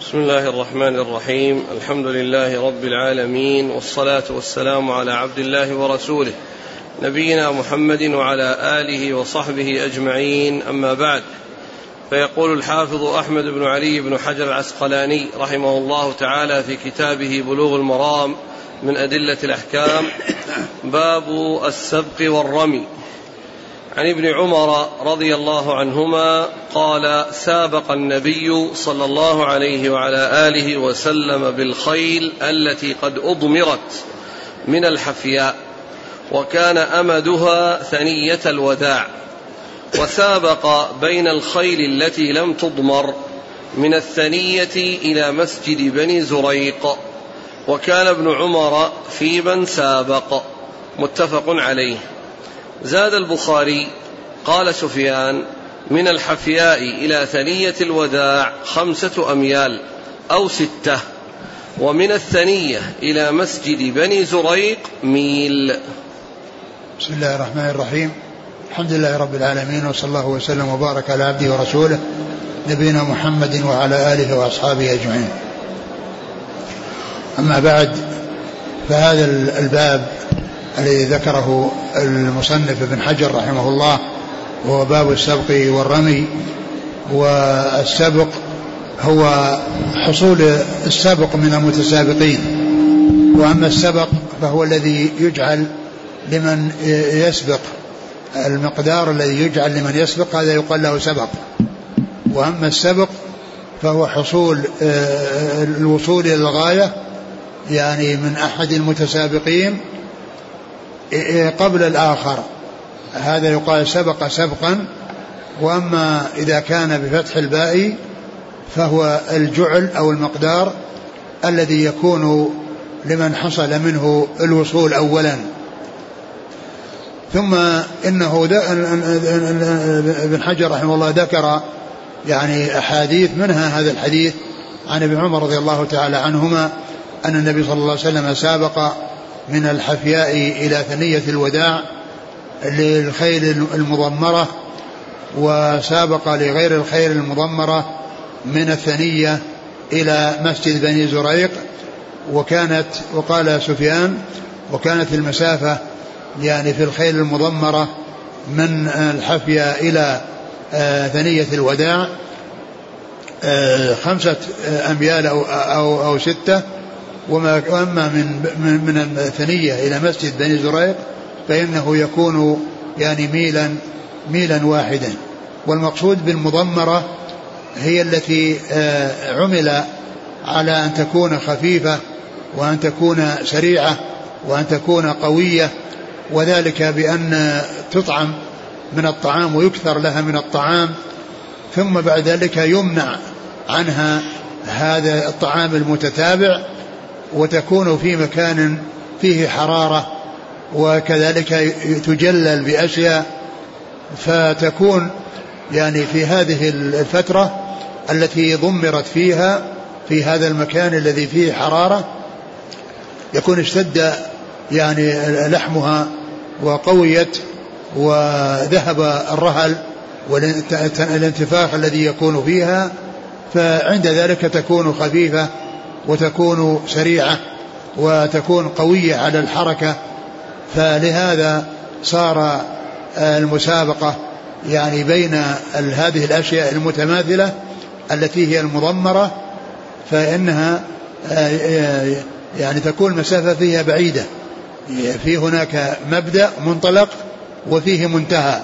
بسم الله الرحمن الرحيم. الحمد لله رب العالمين، والصلاة والسلام على عبد الله ورسوله نبينا محمد وعلى آله وصحبه أجمعين، أما بعد. فيقول الحافظ أحمد بن علي بن حجر العسقلاني رحمه الله تعالى في كتابه بلوغ المرام من أدلة الأحكام: باب السبق والرمي. عن ابن عمر رضي الله عنهما قال: سابق النبي صلى الله عليه وعلى آله وسلم بالخيل التي قد أضمرت من الحفياء، وكان أمدها ثنية الوداع، وسابق بين الخيل التي لم تضمر من الثنية إلى مسجد بني زريق، وكان ابن عمر في من سابق. متفق عليه. زاد البخاري: قال سفيان: من الحفياء إلى ثنية الوداع 5 أميال أو 6، ومن الثنية إلى مسجد بني زريق ميل. بسم الله الرحمن الرحيم. الحمد لله رب العالمين، وصلى الله وسلم وبارك على عبده ورسوله نبينا محمد وعلى آله وأصحابه أجمعين. أما بعد، فهذا الباب الذي ذكره المصنف ابن حجر رحمه الله هو باب السبق والرمي. والسبق هو حصول السبق من المتسابقين، وأما السبق فهو الذي يجعل لمن يسبق، المقدار الذي يجعل لمن يسبق هذا يقال له سبق. وأما السبق فهو حصول الوصول إلى الغاية، يعني من أحد المتسابقين قبل الآخر، هذا يقال سبق سبقا. وأما إذا كان بفتح الباء فهو الجعل أو المقدار الذي يكون لمن حصل منه الوصول أولا. ثم إنه ابن حجر رحمه الله ذكر يعني أحاديث، منها هذا الحديث عن ابن عمر رضي الله تعالى عنهما أن النبي صلى الله عليه وسلم سابق من الحفياء إلى ثنية الوداع للخيل المضمرة، وسابق لغير الخيل المضمرة من الثنية إلى مسجد بني زريق. وقال سفيان: وكانت المسافة يعني في الخيل المضمرة من الحفياء إلى ثنية الوداع 5 أميال أو 6، وأما من الثنية إلى مسجد بني زريق فإنه يكون يعني ميلا واحدا. والمقصود بالمضمرة هي التي عمل على أن تكون خفيفة، وأن تكون سريعة، وأن تكون قوية، وذلك بأن تطعم من الطعام ويكثر لها من الطعام، ثم بعد ذلك يمنع عنها هذا الطعام المتتابع، وتكون في مكان فيه حرارة، وكذلك تجلل بأشياء، فتكون يعني في هذه الفترة التي ضمرت فيها في هذا المكان الذي فيه حرارة يكون اشتد يعني لحمها وقويت وذهب الرهل والانتفاخ الذي يكون فيها، فعند ذلك تكون خفيفة وتكون سريعة وتكون قوية على الحركة. فلهذا صار المسابقة يعني بين هذه الأشياء المتماثلة التي هي المضمرة، فإنها يعني تكون المسافة فيها بعيدة، في هناك مبدأ منطلق وفيه منتهى،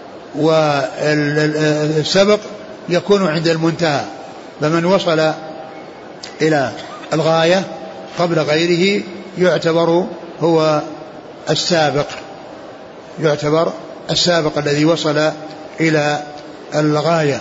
والسبق يكون عند المنتهى، فمن وصل إلى الغاية قبل غيره يعتبر هو السابق، يعتبر السابق الذي وصل إلى الغاية.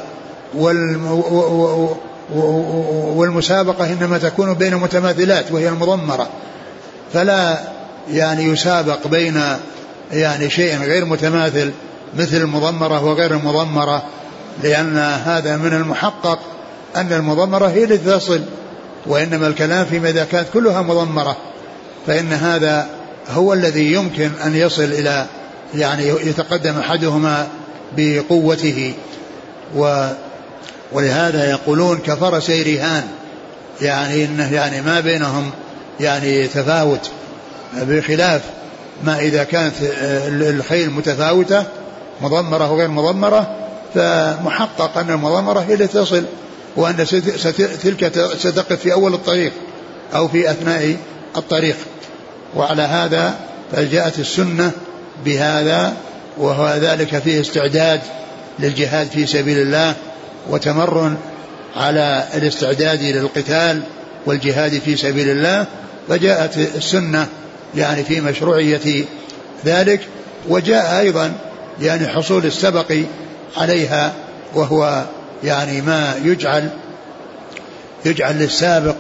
والمسابقة إنما تكون بين متماثلات وهي المضمرة، فلا يعني يسابق بين يعني شيء غير متماثل مثل المضمرة وغير المضمرة، لأن هذا من المحقق أن المضمرة هي التي تصل، وإنما الكلام فيما إذا كانت كلها مضمرة فإن هذا هو الذي يمكن أن يصل إلى يعني يتقدم أحدهما بقوته. ولهذا يقولون كفرسي رهان، يعني إنه يعني ما بينهم يعني تفاوت، بخلاف ما إذا كانت الخيل متفاوتة مضمرة وغير مضمرة، فمحقق أن المضمرة هي اللي تصل، وأن تلك ستقف في أول الطريق أو في أثناء الطريق. وعلى هذا فجاءت السنة بهذا، وهو ذلك فيه استعداد للجهاد في سبيل الله وتمرن على الاستعداد للقتال والجهاد في سبيل الله، فجاءت السنة يعني في مشروعية ذلك. وجاء أيضا يعني حصول السبق عليها، وهو يعني ما يجعل للسابق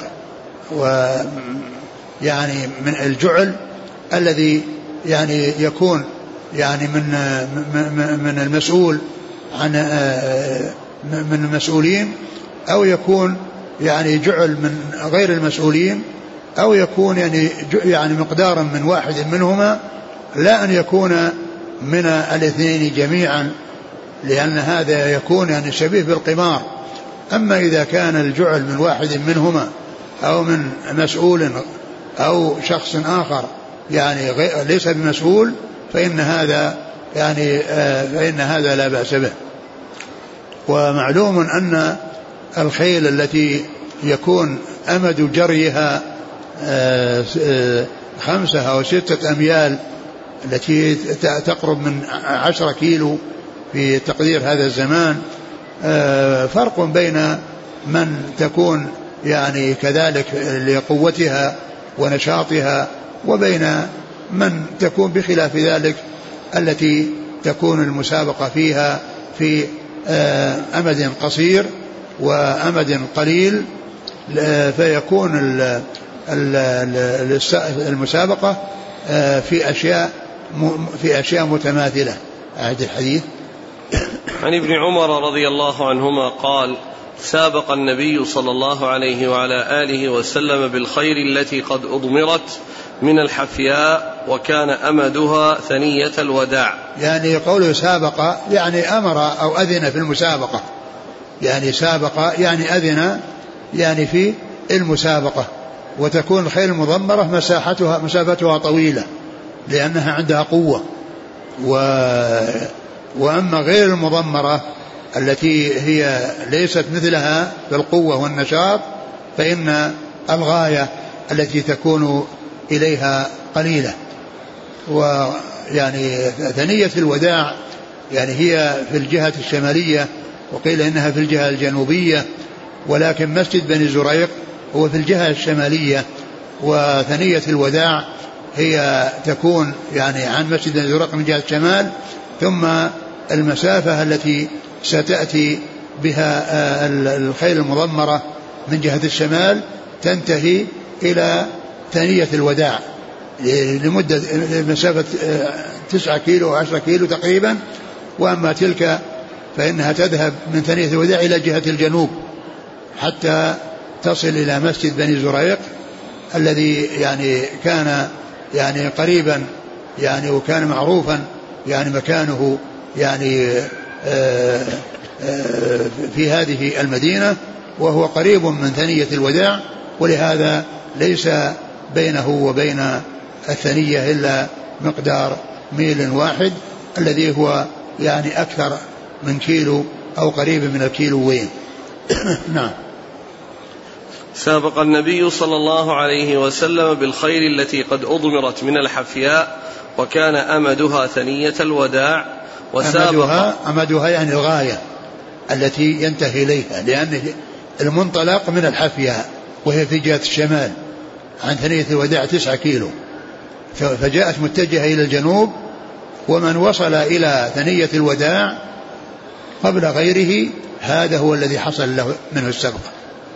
ويعني من الجعل الذي يعني يكون يعني من المسؤول عن من المسؤولين، أو يكون يعني جعل من غير المسؤولين، أو يكون يعني مقدارا من واحد منهما، لا أن يكون من الاثنين جميعا، لأن هذا يكون يعني شبيه بالقمار. أما إذا كان الجعل من واحد منهما أو من مسؤول أو شخص آخر يعني ليس بمسؤول، فإن هذا لا بأس به. ومعلوم أن الخيل التي يكون أمد جريها 5 أو 6 أميال، التي تقرب من 10 كيلو في تقدير هذا الزمان، فرق بين من تكون يعني كذلك لقوتها ونشاطها، وبين من تكون بخلاف ذلك التي تكون المسابقة فيها في أمد قصير وأمد قليل، فيكون المسابقة في أشياء متماثلة. أعد الحديث. عن ابن عمر رضي الله عنهما قال: سابق النبي صلى الله عليه وعلى آله وسلم بالخير التي قد أضمرت من الحفياء، وكان أمدها ثنية الوداع. يعني قوله سابق يعني أمر أو أذن في المسابقة، يعني سابق يعني أذن يعني في المسابقة. وتكون الخيل المضمرة مسافتها طويلة لأنها عندها قوة، وأما غير المضمرة التي هي ليست مثلها في القوة والنشاط، فإن الغاية التي تكون إليها قليلة. ويعني ثنية الوداع يعني هي في الجهة الشمالية، وقيل إنها في الجهة الجنوبية، ولكن مسجد بني زريق هو في الجهة الشمالية، وثنية الوداع هي تكون يعني عن مسجد بني زريق من جهة الشمال، ثم المسافة التي ستأتي بها الخيل المضمرة من جهة الشمال تنتهي إلى ثنية الوداع لمدة مسافة 9 كيلو و 10 كيلو تقريبا. وأما تلك فإنها تذهب من ثنية الوداع إلى جهة الجنوب حتى تصل إلى مسجد بني زريق الذي يعني كان يعني قريبا يعني وكان معروفا يعني مكانه يعني في هذه المدينة، وهو قريب من ثنية الوداع، ولهذا ليس بينه وبين الثنية إلا مقدار 1 ميل واحد، الذي هو يعني أكثر من كيلو أو قريب من الكيلوين. نعم. سابق النبي صلى الله عليه وسلم بالخير التي قد أضمرت من الحفياء، وكان أمدها ثنية الوداع. أمدها يعني الغاية التي ينتهي إليها، لأن المنطلق من الحفياء وهي في جهة الشمال عن ثنية الوداع 9 كيلو، فجاءت متجهة إلى الجنوب، ومن وصل إلى ثنية الوداع قبل غيره هذا هو الذي حصل له منه السبق.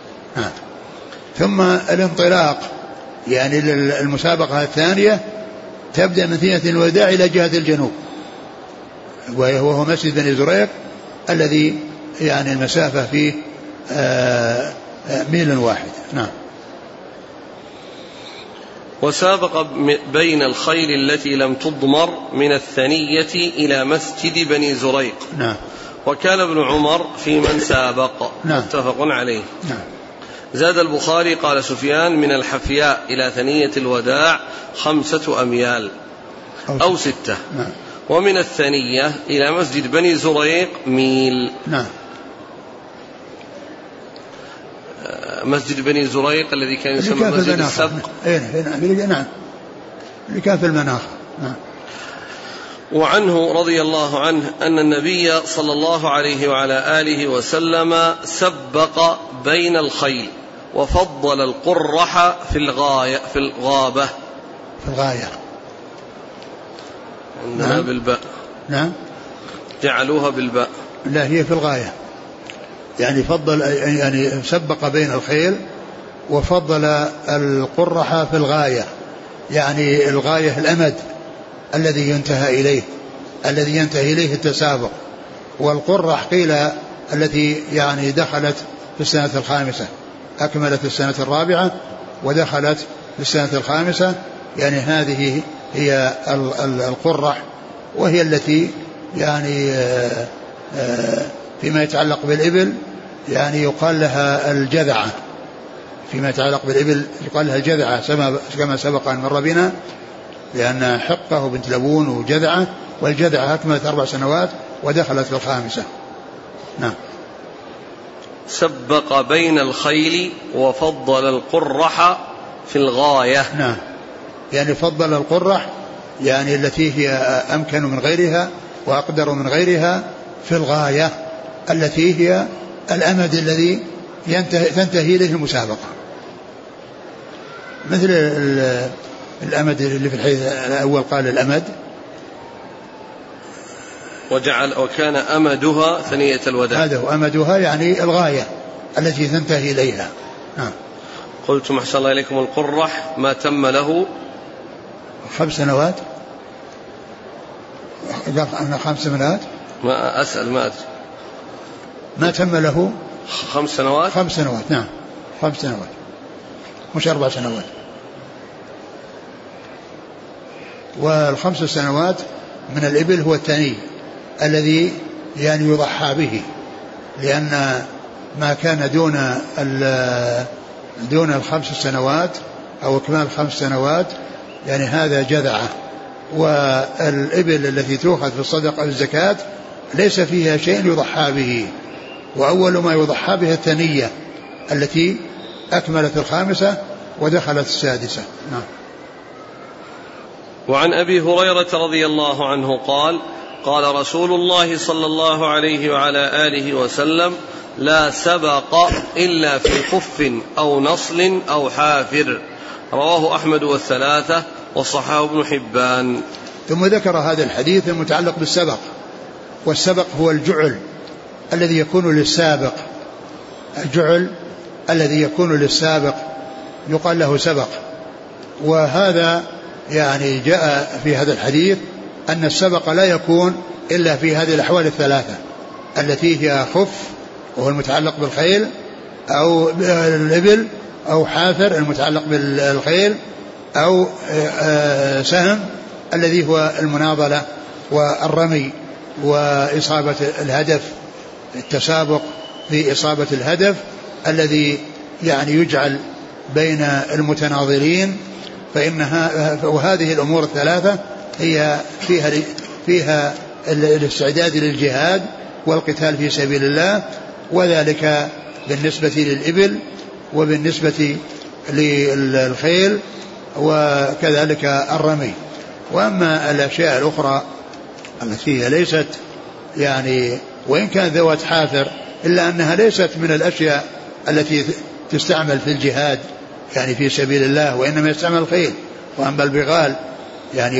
ثم الانطلاق يعني المسابقة الثانية تبدأ من ثنية الوداع إلى جهة الجنوب، وهو مسجد بني زريق الذي يعني المسافة فيه 1 ميل واحد. نعم. وسابق بين الخيل التي لم تضمر من الثنية إلى مسجد بني زريق. نعم. وكان ابن عمر في من سابق. نعم. متفق عليه. نعم. زاد البخاري قال سفيان من الحفياء إلى ثنية الوداع 5 أميال أو 6. نعم. ومن الثنية إلى مسجد بني زريق ميل. نعم. مسجد بني زريق الذي كان يسمى مسجد السبق. نعم اللي كان في المناخ. نعم. وعنه رضي الله عنه أن النبي صلى الله عليه وعلى آله وسلم سبق بين الخيل وفضل القرح في الغابة. في الغاية. نعم. بالباء. نعم. جعلوها بالباء. لا هي في الغاية، يعني فضل، يعني سبق بين الخيل وفضل القرح في الغاية، يعني الغاية الأمد الذي ينتهي إليه التسابق. والقرح قيل التي يعني دخلت في السنة 5، أكملت السنة 4 ودخلت في السنة 5، يعني هذه هي القرح، وهي التي يعني فيما يتعلق بالإبل يعني يقال لها الجذعة، فيما يتعلق بالإبل يقال لها الجذعة كما سبق أن مر بنا، لأن حقه وبنت لبون وجذعة، والجذعة أكملت 4 سنوات ودخلت في 5. نعم. سبق بين الخيل وفضل القرح في الغاية. نعم، يعني فضل القرح يعني التي هي أمكن من غيرها وأقدر من غيرها في الغاية التي هي الأمد الذي تنتهي إليه المسابقة، مثل الأمد اللي في الحديث الأول قال الأمد وكان أمدها ثنية الوداع. هذا هو أمدها، يعني الغاية التي تنتهي إليها. قلت محسن الله إليكم القرح ما تم له 5 سنوات. قال أنا 5 سنوات. ما أسأل ما أدري. ما تم له 5 سنوات. 5 سنوات. نعم 5 سنوات مش 4 سنوات. وال5 سنوات من الإبل هو الثني الذي يعني يضحى به، لأن ما كان دون 5 سنوات أو إكمال 5 سنوات يعني هذا جذعة. والإبل التي تؤخذ في الصدقة والزكاة ليس فيها شيء يضحى به، وأول ما يضحى به الثنية التي أكملت 5 ودخلت 6. نعم. وعن أبي هريرة رضي الله عنه قال قال رسول الله صلى الله عليه وعلى آله وسلم لا سبق إلا في خف أو نصل أو حافر. رواه أحمد والثلاثة وصححه ابن حبان. ثم ذكر هذا الحديث المتعلق بالسبق، والسبق هو الجعل الذي يكون للسابق، الجعل الذي يكون للسابق يقال له سبق. وهذا يعني جاء في هذا الحديث أن السبق لا يكون إلا في هذه الأحوال الثلاثة التي هي خف وهو المتعلق بالخيل أو الإبل، أو حافر المتعلق بالخيل، أو سهم الذي هو المناضلة والرمي وإصابة الهدف، التسابق في إصابة الهدف الذي يعني يجعل بين المتناظرين. وهذه الأمور الثلاثة هي فيها الاستعداد للجهاد والقتال في سبيل الله، وذلك بالنسبة للإبل وبالنسبة للخيل وكذلك الرمي. وأما الأشياء الأخرى التي هي ليست يعني وإن كان ذوات حافر إلا أنها ليست من الأشياء التي تستعمل في الجهاد يعني في سبيل الله، وإنما يستعمل الخيل. وأما البغال يعني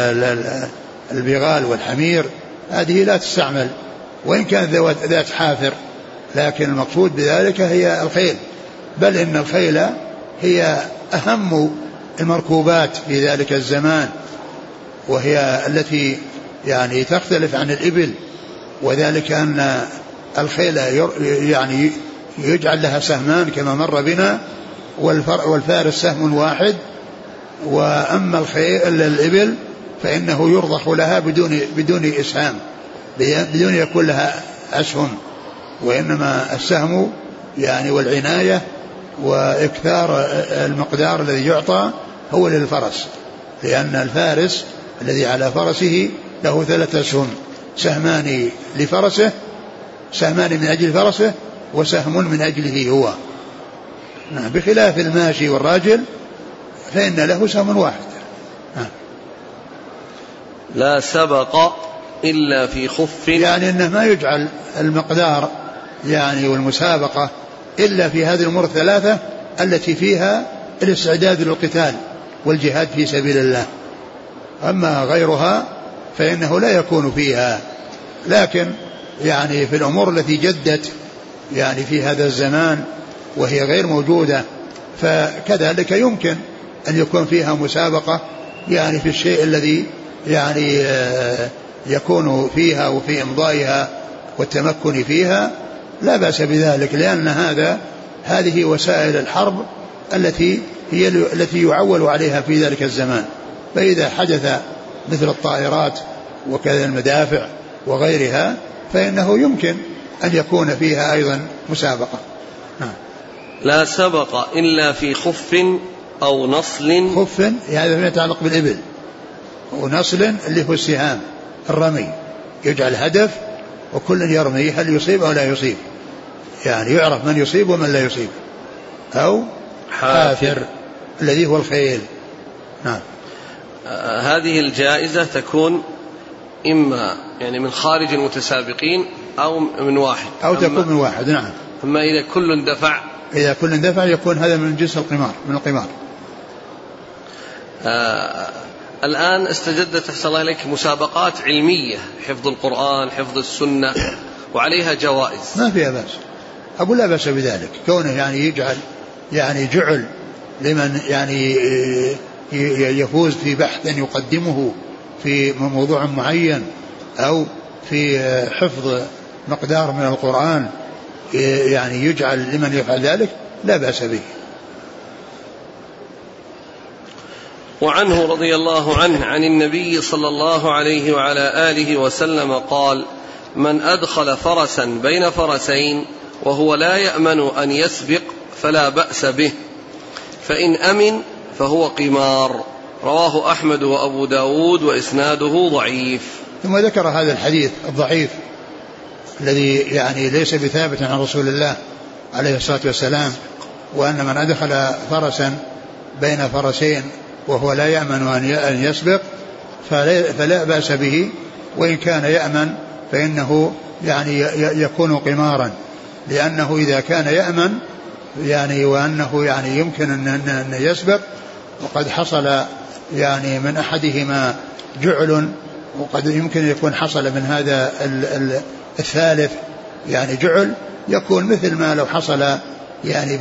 البغال والحمير هذه لا تستعمل وإن كان ذات حافر، لكن المقصود بذلك هي الخيل، بل إن الخيل هي أهم المركوبات في ذلك الزمان، وهي التي يعني تختلف عن الإبل، وذلك أن الخيل يعني يجعل لها سهمان كما مر بنا، والفارس سهم واحد. وأما الإبل فإنه يرضخ لها بدون إسهام، بدون يكون لها أسهم، وإنما السهم يعني والعناية وإكثار المقدار الذي يعطى هو للفرس، لأن الفارس الذي على فرسه له 3 أسهم، سهمان لفرسه، سهمان من أجل فرسه، وسهم من أجله هو. بخلاف الماشي والراجل فإن له سهم واحد. لا سبق إلا في خف، يعني أنه ما يجعل المقدار يعني والمسابقة إلا في هذه الأمور 3 التي فيها الاستعداد للقتال والجهاد في سبيل الله، أما غيرها فإنه لا يكون فيها. لكن يعني في الأمور التي جدت يعني في هذا الزمان وهي غير موجودة، فكذلك يمكن أن يكون فيها مسابقة يعني في الشيء الذي يعني يكون فيها وفي إمضائها والتمكن فيها، لا بأس بذلك، لأن هذه وسائل الحرب التي هي التي يعول عليها في ذلك الزمان. فإذا حدث مثل الطائرات وكذا المدافع وغيرها فإنه يمكن أن يكون فيها أيضا مسابقة. لا سبق إلا في خف أو نصل. خف هذا ما يتعلق بالإبل، ونصل اللي هو السهام الرمي، يجعل هدف وكل يرمي هل يصيب أو لا يصيب، يعني يعرف من يصيب ومن لا يصيب. أو حافر الذي هو الخيل. نعم. هذه الجائزة تكون إما يعني من خارج المتسابقين أو من واحد، أو تكون من واحد. نعم. أما إذا كل دفع، إذا كل دفع يكون هذا من جنس القمار، من القمار. الآن استجدت أحسن الله إليك مسابقات علمية، حفظ القرآن، حفظ السنة، وعليها جوائز، ما فيها بأس، أقول لا بأس بذلك، كونه يعني يجعل يعني جعل لمن يعني يفوز في بحث يقدمه في موضوع معين أو في حفظ مقدار من القرآن، يعني يجعل لمن يفعل ذلك لا بأس به. وعنه رضي الله عنه عن النبي صلى الله عليه وعلى آله وسلم قال: من أدخل فرسا بين فرسين وهو لا يأمن أن يسبق فلا بأس به، فإن أمن فهو قمار. رواه أحمد وأبو داود وإسناده ضعيف. ثم ذكر هذا الحديث الضعيف الذي يعني ليس بثابت عن رسول الله عليه الصلاة والسلام، وأن من أدخل فرسا بين فرسين وهو لا يأمن أن يسبق فلا بأس به، وإن كان يأمن فإنه يعني يكون قمارا، لأنه إذا كان يأمن يعني وأنه يعني يمكن أن يسبق وقد حصل يعني من أحدهما جعل، وقد يمكن يكون حصل من هذا الثالث يعني جعل، يكون مثل ما لو حصل يعني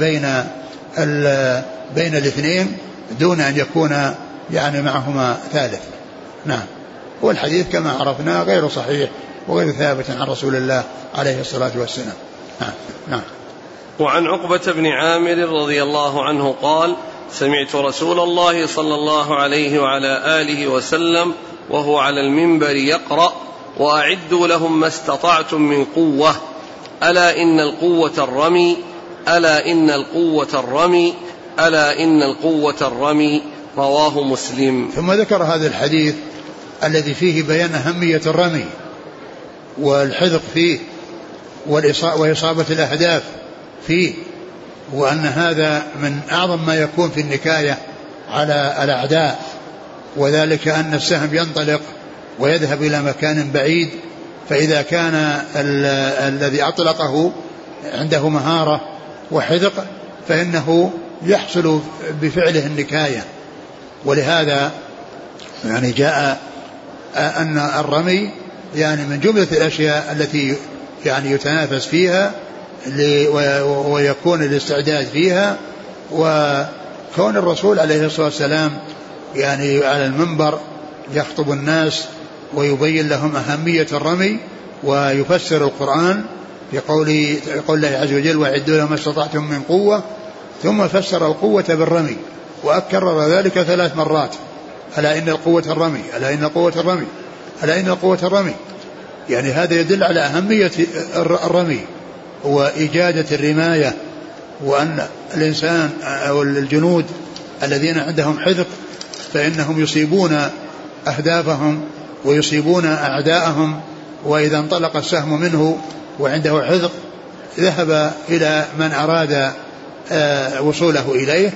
بين الاثنين دون أن يكون يعني معهما ثالث. نعم. والحديث كما عرفنا غير صحيح وغير ثابت عن رسول الله عليه الصلاة والسلام. نعم. وعن عقبة بن عامر رضي الله عنه قال: سمعت رسول الله صلى الله عليه وعلى آله وسلم وهو على المنبر يقرأ: وأعدوا لهم ما استطعتم من قوة، ألا إن القوة الرمي، ألا إن القوة الرمي، ألا إن القوة الرمي. رواه مسلم. ثم ذكر هذا الحديث الذي فيه بيان أهمية الرمي والحذق فيه وإصابة الأهداف فيه، وأن هذا من أعظم ما يكون في النكاية على الأعداء، وذلك أن السهم ينطلق ويذهب إلى مكان بعيد، فإذا كان الذي أطلقه عنده مهارة وحذق فإنه يحصل بفعله النكاية. ولهذا يعني جاء أن الرمي يعني من جملة الأشياء التي يعني يتنافس فيها ويكون الاستعداد فيها. وكون الرسول عليه الصلاة والسلام يعني على المنبر يخطب الناس ويبين لهم أهمية الرمي ويفسر القرآن في قول الله عز وجل: وأعدوا لهم ما استطعتم من قوة، ثم فسر القوة بالرمي وأكرر ذلك 3 مرات: ألا إن القوة الرمي، ألا إن القوة الرمي، ألا إن القوة الرمي. يعني هذا يدل على أهمية الرمي وإجادة الرماية وأن الإنسان أو الجنود الذين عندهم حذق فإنهم يصيبون أهدافهم ويصيبون أعداءهم، وإذا انطلق السهم منه وعنده حذق ذهب إلى من أراد وصوله إليه.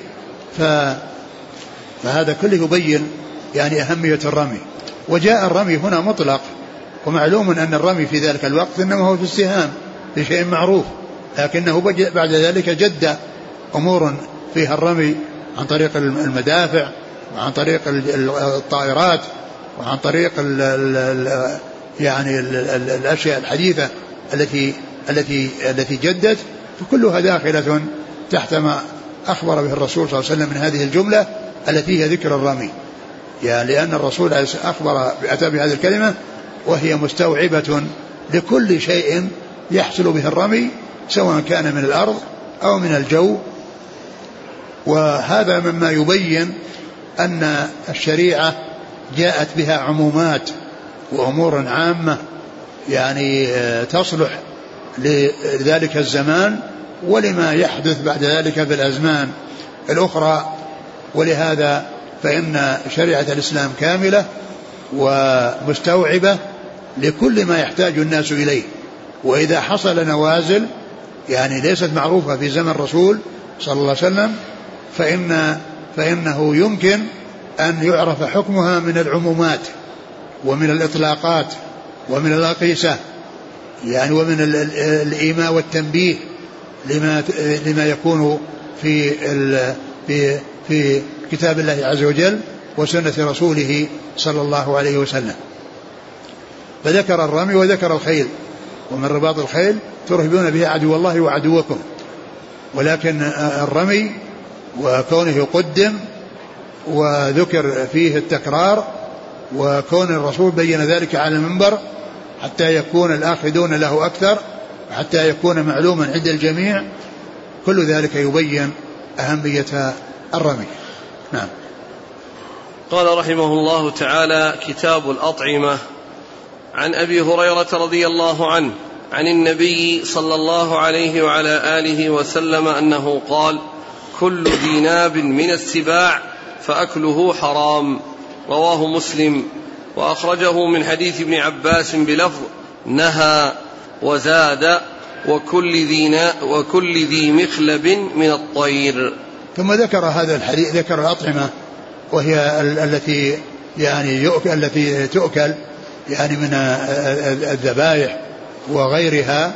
فهذا كله يبين يعني أهمية الرمي. وجاء الرمي هنا مطلق، ومعلوم أن الرمي في ذلك الوقت إنما هو في السهام في شيء معروف، لكنه بعد ذلك جد أمور فيها الرمي عن طريق المدافع وعن طريق الطائرات وعن طريق يعني الأشياء الحديثة التي جدت، فكلها داخلة تحت ما أخبر به الرسول صلى الله عليه وسلم من هذه الجملة التي هي ذكر الرمي. يعني لأن الرسول أخبر بأتى بهذه الكلمة وهي مستوعبة لكل شيء يحصل به الرمي سواء كان من الأرض أو من الجو. وهذا مما يبين أن الشريعة جاءت بها عمومات وأمور عامة يعني تصلح لذلك الزمان ولما يحدث بعد ذلك في الأزمان الأخرى. ولهذا فإن شريعة الإسلام كاملة ومستوعبة لكل ما يحتاج الناس إليه. وإذا حصل نوازل يعني ليست معروفة في زمن الرسول صلى الله عليه وسلم فإنه يمكن أن يعرف حكمها من العمومات ومن الإطلاقات ومن الأقيسة يعني ومن الإيماء والتنبيه لما يكون في كتاب الله عز وجل وسنة رسوله صلى الله عليه وسلم. فذكر الرمي وذكر الخيل، ومن رباط الخيل ترهبون به عدو الله وعدوكم. ولكن الرمي وكونه قدم وذكر فيه التكرار وكون الرسول بين ذلك على المنبر حتى يكون الآخذون له أكثر وحتى يكون معلوما عند الجميع، كل ذلك يبين أهمية الرمي. نعم. قال رحمه الله تعالى: كتاب الأطعمة. عن أبي هريرة رضي الله عنه عن النبي صلى الله عليه وعلى آله وسلم أنه قال: كل ذي ناب من السباع فأكله حرام. رواه مسلم، وأخرجه من حديث ابن عباس بلفظ: نهى وزاد وكل ذي مخلب من الطير. ثم ذكر هذا الحديث، ذكر الأطعمة وهي التي يعني التي تؤكل يعني من الذبائح وغيرها،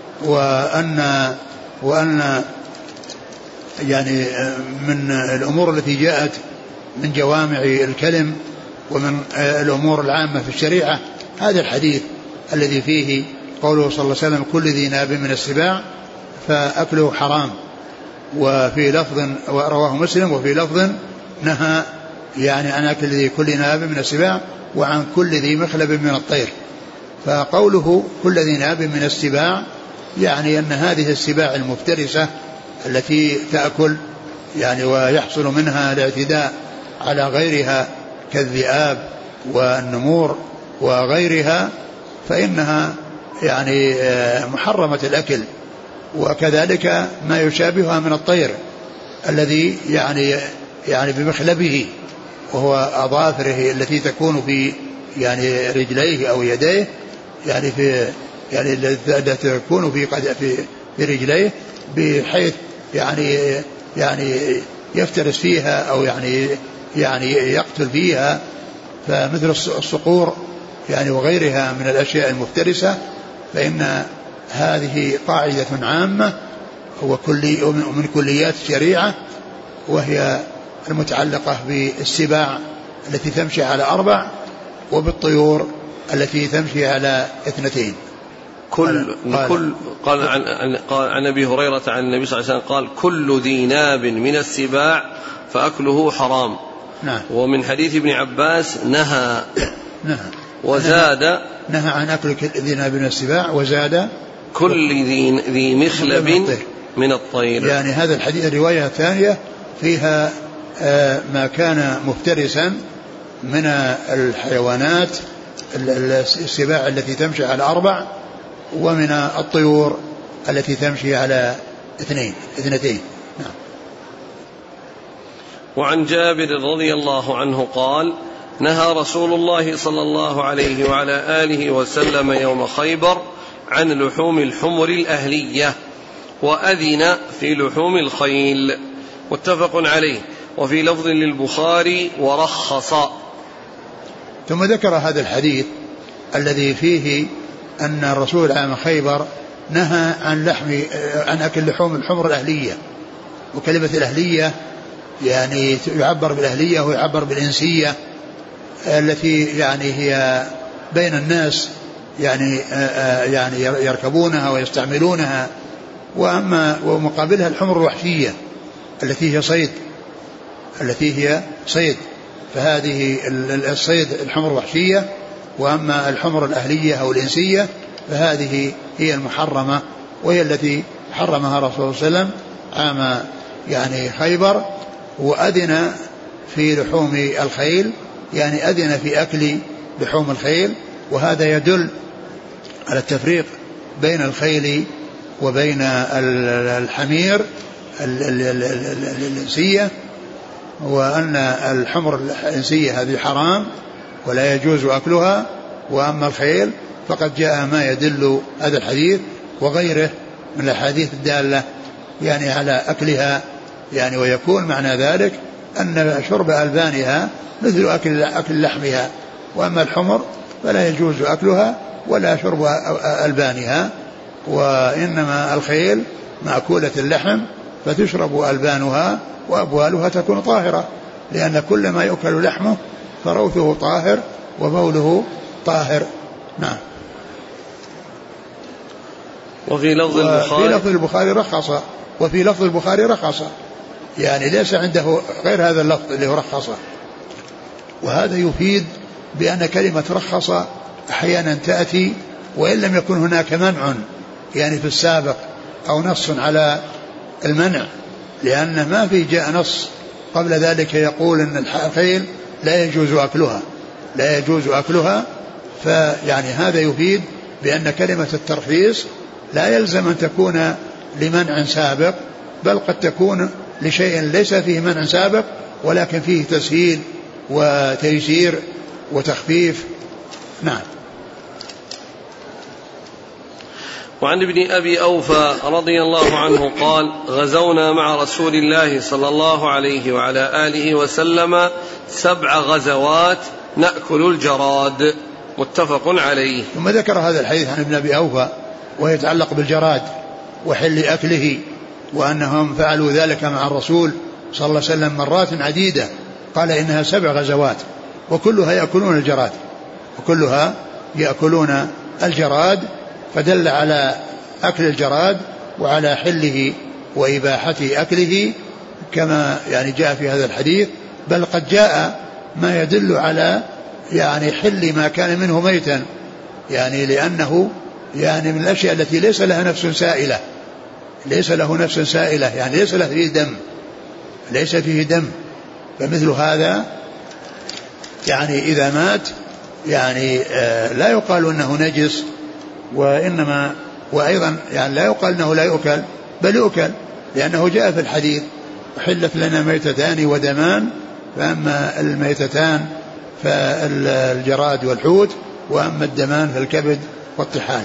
وأن يعني من الأمور التي جاءت من جوامع الكلم ومن الأمور العامة في الشريعة هذا الحديث الذي فيه قوله صلى الله عليه وسلم: كل ذي ناب من السباع فأكله حرام. وفي لفظ رواه مسلم وفي لفظ: نهى يعني عن أكل كل ناب من السباع وعن كل ذي مخلب من الطير. فقوله كل ذي ناب من السباع يعني أن هذه السباع المفترسة التي تأكل يعني ويحصل منها الاعتداء على غيرها كالذئاب والنمور وغيرها فإنها يعني محرمة الأكل. وكذلك ما يشابهها من الطير الذي يعني بمخلبه وهو أظافره التي تكون في يعني رجليه أو يديه يعني التي تكون في رجليه بحيث يعني يفترس فيها أو يعني يقتل فيها، فمثل الصقور يعني وغيرها من الأشياء المفترسة. فإن هذه قاعدة عامة ومن كليات الشريعة، وهي المتعلقة بالسباع التي تمشي على 4 وبالطيور التي تمشي على 2. قال عن أبي هريرة عن النبي صلى الله عليه وسلم قال: كل ذي ناب من السباع فأكله حرام. نعم. ومن حديث ابن عباس: نهى وزاد، نهى عن أكل ذي ناب من السباع وزاد كل ذي مخلب من الطير. يعني هذا الحديث الرواية الثانية فيها ما كان مفترسا من الحيوانات السباع التي تمشي على 4 ومن الطيور التي تمشي على اثنتين. نعم. وعن جابر رضي الله عنه قال: نهى رسول الله صلى الله عليه وعلى آله وسلم يوم خيبر عن لحوم الحمر الأهلية، وأذن في لحوم الخيل. متفق عليه. وفي لفظ للبخاري: ورخص. ثم ذكر هذا الحديث الذي فيه أن الرسول عام خيبر نهى عن أكل لحوم الحمر الأهلية. وكلمة الأهلية يعني يعبر بالأهلية ويعبر بالإنسية التي يعني هي بين الناس، يعني يركبونها ويستعملونها. ومقابلها الحمر الوحشية التي هي صيد، فهذه الصيد الحمر الوحشية. وأما الحمر الأهلية أو الإنسية فهذه هي المحرمة، وهي التي حرمها رسول الله صلى الله عليه وسلم عام يعني خيبر. وأذن في لحوم الخيل، يعني أذن في أكل لحوم الخيل. وهذا يدل على التفريق بين الخيل وبين الحمير الإنسية، وأن الحمر الإنسية هذه حرام ولا يجوز أكلها. وأما الخيل فقد جاء ما يدل هذا الحديث وغيره من الأحاديث الدالة يعني على أكلها، يعني ويكون معنى ذلك أن شرب ألبانها مثل أكل لحمها. وأما الحمر فلا يجوز أكلها ولا شرب ألبانها، وإنما الخيل مأكولة اللحم فتشرب ألبانها وأبوالها تكون طاهرة، لأن كل ما يؤكل لحمه فروثه طاهر وبوله طاهر. نعم. وفي لفظ البخاري رخص. وفي لفظ البخاري رخص، يعني ليس عنده غير هذا اللفظ اللي هو رخص. وهذا يفيد بأن كلمة رخص أحيانا تأتي وإن لم يكن هناك منع يعني في السابق أو نص على المنع، لأن ما في جاء نص قبل ذلك يقول أن الخيل لا يجوز أكلها. فيعني هذا يفيد بأن كلمة الترخيص لا يلزم أن تكون لمنع سابق، بل قد تكون لشيء ليس فيه منع سابق ولكن فيه تسهيل وتيسير وتخفيف. نعم. وعن ابن أبي أوفى رضي الله عنه قال: غزونا مع رسول الله صلى الله عليه وعلى آله وسلم 7 غزوات نأكل الجراد. متفق عليه. ثم ذكر هذا الحديث عن ابن أبي أوفى ويتعلق بالجراد وحل أكله، وأنهم فعلوا ذلك مع الرسول صلى الله عليه وسلم مرات عديدة. قال إنها 7 غزوات وكلها يأكلون الجراد، فدل على أكل الجراد وعلى حله وإباحة أكله كما يعني جاء في هذا الحديث. بل قد جاء ما يدل على يعني حل ما كان منه ميتا، يعني لأنه يعني من الأشياء التي ليس لها نفس سائلة، يعني ليس له فيه دم، ليس فيه دم. فمثل هذا يعني إذا مات يعني لا يقال أنه نجس، وأيضا يعني لا يقال أنه لا يؤكل، بل يؤكل، لأنه جاء في الحديث: أحلت لنا ميتتان ودمان، فأما الميتتان فالجراد والحوت، وأما الدمان فالكبد والطحال.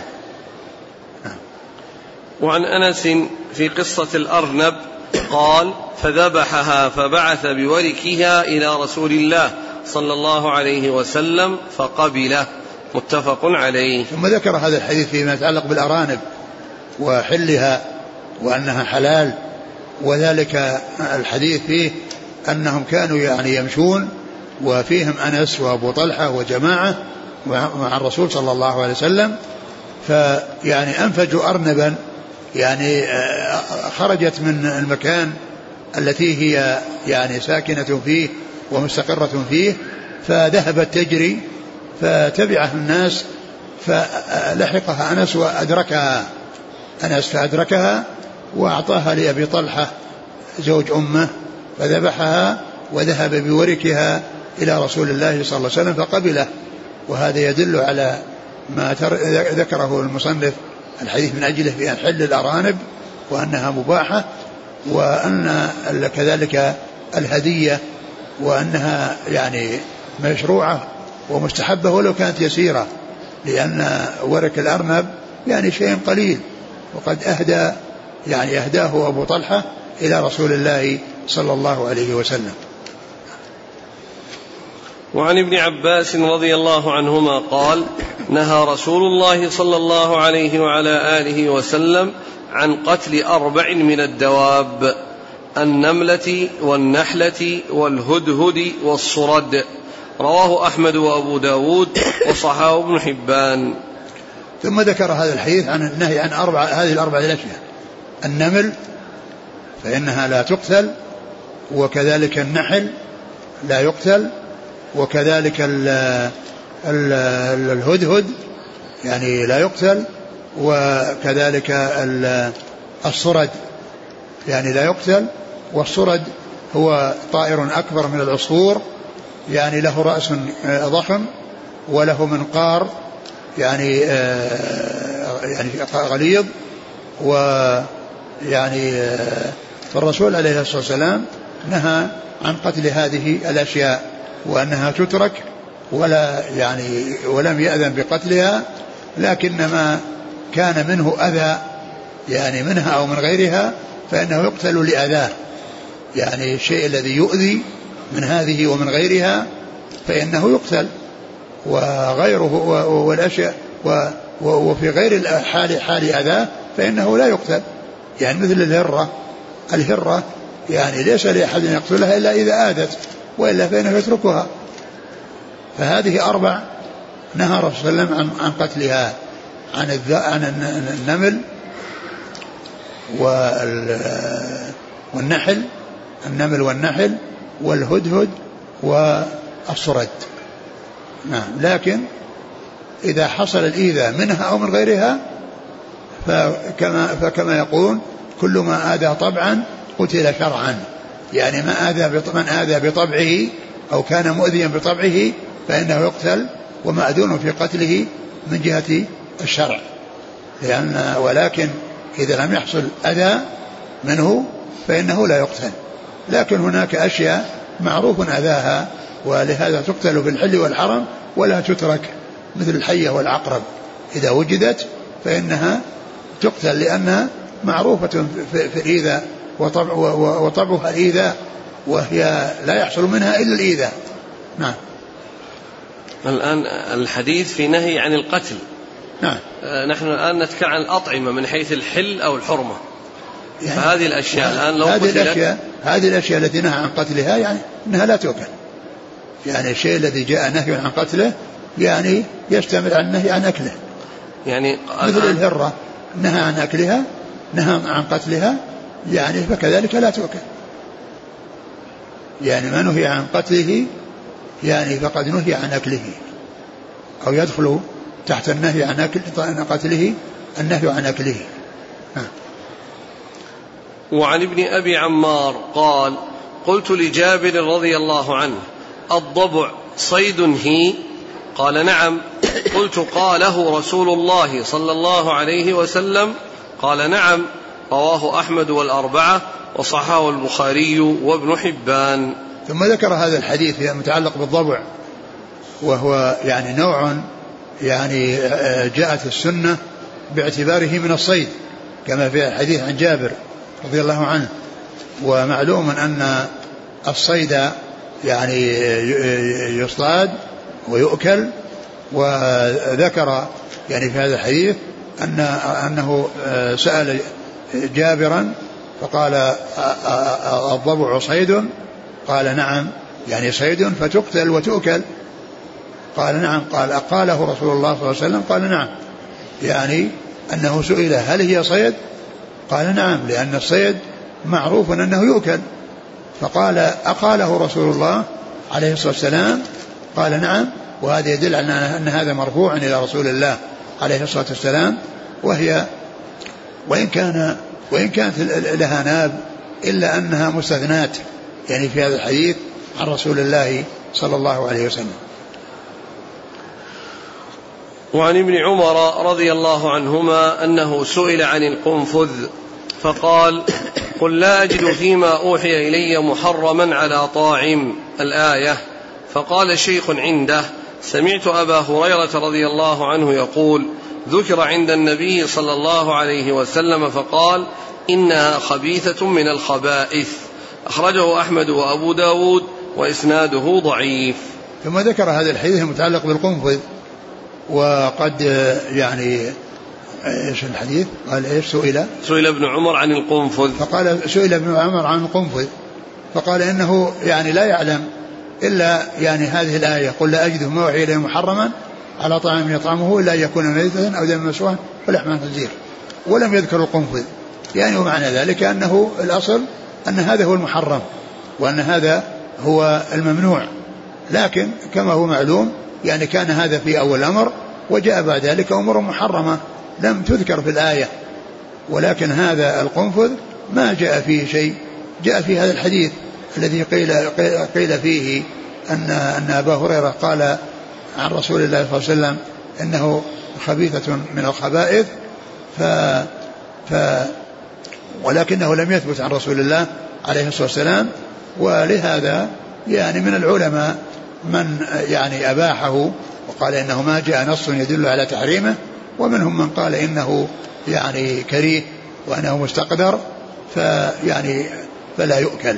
وعن أنس في قصة الأرنب قال: فذبحها فبعث بوركها إلى رسول الله صلى الله عليه وسلم فقبله. متفق عليه. ثم ذكر هذا الحديث فيما يتعلق بالأرانب وحلها وأنها حلال، وذلك الحديث فيه أنهم كانوا يعني يمشون وفيهم أنس وأبو طلحة وجماعة مع الرسول صلى الله عليه وسلم، فيعني أنفجوا أرنبا يعني خرجت من المكان التي هي يعني ساكنة فيه ومستقرة فيه، فذهبت تجري فتبعها الناس، فلحقها أنس فأدركها وأعطاها لأبي طلحة زوج أمه، فذبحها وذهب بوركها إلى رسول الله صلى الله عليه وسلم فقبله. وهذا يدل على ما ذكره المصنف الحديث من أجله في أن حل الأرانب وأنها مباحة، وأن كذلك الهدية وأنها يعني مشروعة ومستحبة ولو كانت يسيرة، لأن ورك الأرنب يعني شيء قليل، وقد أهداه أبو طلحة إلى رسول الله صلى الله عليه وسلم. وعن ابن عباس رضي الله عنهما قال: نهى رسول الله صلى الله عليه وعلى آله وسلم عن قتل 4 من الدواب: النملة والنحلة والهدهد والصرد. رواه أحمد وأبو داود وصححه ابن حبان. ثم ذكر هذا الحديث عن النهي عن هذه ال4 الأشياء: النمل فإنها لا تقتل، وكذلك النحل لا يقتل، وكذلك الهدهد يعني لا يقتل، وكذلك الصرد يعني لا يقتل. والصرد هو طائر أكبر من العصفور، يعني له رأس ضخم وله منقار يعني غليظ، ويعني فالرسول عليه الصلاة والسلام نهى عن قتل هذه الأشياء وأنها تترك ولم يأذن بقتلها، لكن ما كان منه أذى يعني منها أو من غيرها فإنه يقتل لأذاه، يعني الشيء الذي يؤذي من هذه ومن غيرها فإنه يقتل، وغيره والأشياء وفي غير حال أذاه فإنه لا يقتل. يعني مثل الهرة يعني ليس لأحد يقتلها إلا إذا آذت، وإلا فإنه يتركها. فهذه 4 نهى الرسول صلى الله عليه وسلم عن قتلها: عن النمل النمل والنحل والهدهد والصرد. نعم. لكن إذا حصل الإيذاء منها أو من غيرها فكما يقول: كل ما آذى طبعا قتل شرعا، يعني من آذى بطبعه أو كان مؤذيا بطبعه فإنه يقتل ومأذون في قتله من جهة الشرع، ولكن إذا لم يحصل أذى منه فإنه لا يقتل. لكن هناك أشياء معروف أذاها، ولهذا تقتل بالحل والحرم ولا تترك، مثل الحية والعقرب إذا وجدت فإنها تقتل لأنها معروفة في الإيذاء، وطبعها الإيذاء، وهي لا يحصل منها إلا الإيذاء. نعم. الآن الحديث في نهي عن القتل. نعم. نحن الآن نتكلم عن الأطعمة من حيث الحل أو الحرمة، يعني فهذه الأشياء الآن لو هذه الأشياء التي نهى عن قتلها يعني إنها لا تؤكل، يعني الشيء الذي جاء نهي عن قتله يعني يشتمل على النهي عن أكله، يعني مثل الهرة نهى عن أكلها، نهى عن قتلها، يعني فكذلك لا تؤكل. يعني ما نهي عن قتله يعني فقد نهي عن أكله، أو يدخل تحت النهي عن قتله النهي عن أكله. وعن ابن أبي عمار قال: قلت لجابر رضي الله عنه: الضبع صيد هي؟ قال: نعم. قلت: قاله رسول الله صلى الله عليه وسلم؟ قال: نعم. رواه أحمد والأربعة وصححه البخاري وابن حبان. ثم ذكر هذا الحديث المتعلق بالضبع، وهو يعني نوع يعني جاءت السنة باعتباره من الصيد، كما في الحديث عن جابر رضي الله عنه. ومعلوم أن الصيد يعني يصطاد ويؤكل. وذكر يعني في هذا الحديث أنه سأل جابرا فقال: الضبع صيد؟ قال: نعم، يعني صيد فتقتل وتؤكل. قال: نعم. قاله رسول الله صلى الله عليه وسلم؟ قال: نعم، يعني أنه سئل: هل هي صيد؟ قال: نعم، لأن الصيد معروف أنه يؤكل. فقال: أقاله رسول الله عليه الصلاة والسلام؟ قال: نعم. وهذا يدل على أن هذا مرفوع إلى رسول الله عليه الصلاة والسلام، وإن كانت لها ناب إلا أنها مستثنات يعني في هذا الحديث عن رسول الله صلى الله عليه وسلم. وعن ابن عمر رضي الله عنهما أنه سئل عن القنفذ فقال: قل لا أجد فيما أوحي إلي محرما على طاعم الآية. فقال شيخ عنده: سمعت أبا هريرة رضي الله عنه يقول: ذكر عند النبي صلى الله عليه وسلم فقال: إنها خبيثة من الخبائث. أخرجه أحمد وأبو داود وإسناده ضعيف. ثم ذكر هذا الحديث المتعلق بالقنفذ. وقد يعني ايش الحديث؟ قال ايش؟ سئل ابن عمر عن القنفذ، فقال سئل ابن عمر عن القنفذ فقال انه يعني لا يعلم الا يعني هذه الايه: قل لا اجد ما اوحي اليه محرما على طعام يطعمه الا ان يكون ميتا او دما مسفوحا ولحم خنزير، ولم يذكر القنفذ. يعني ومعنى ذلك انه الاصل ان هذا هو المحرم وان هذا هو الممنوع، لكن كما هو معلوم يعني كان هذا في اول الامر، وجاء بعد ذلك امور محرمه لم تذكر في الآية. ولكن هذا القنفذ ما جاء فيه شيء، جاء في هذا الحديث الذي قيل فيه أن أبا هريرة قال عن رسول الله صلى الله عليه وسلم إنه خبيثة من الخبائث، ولكنه لم يثبت عن رسول الله عليه الصلاة والسلام. ولهذا يعني من العلماء من يعني أباحه وقال إنه ما جاء نص يدل على تحريمه، ومنهم من قال إنه يعني كريه وأنه مستقدر فيعني فلا يؤكل.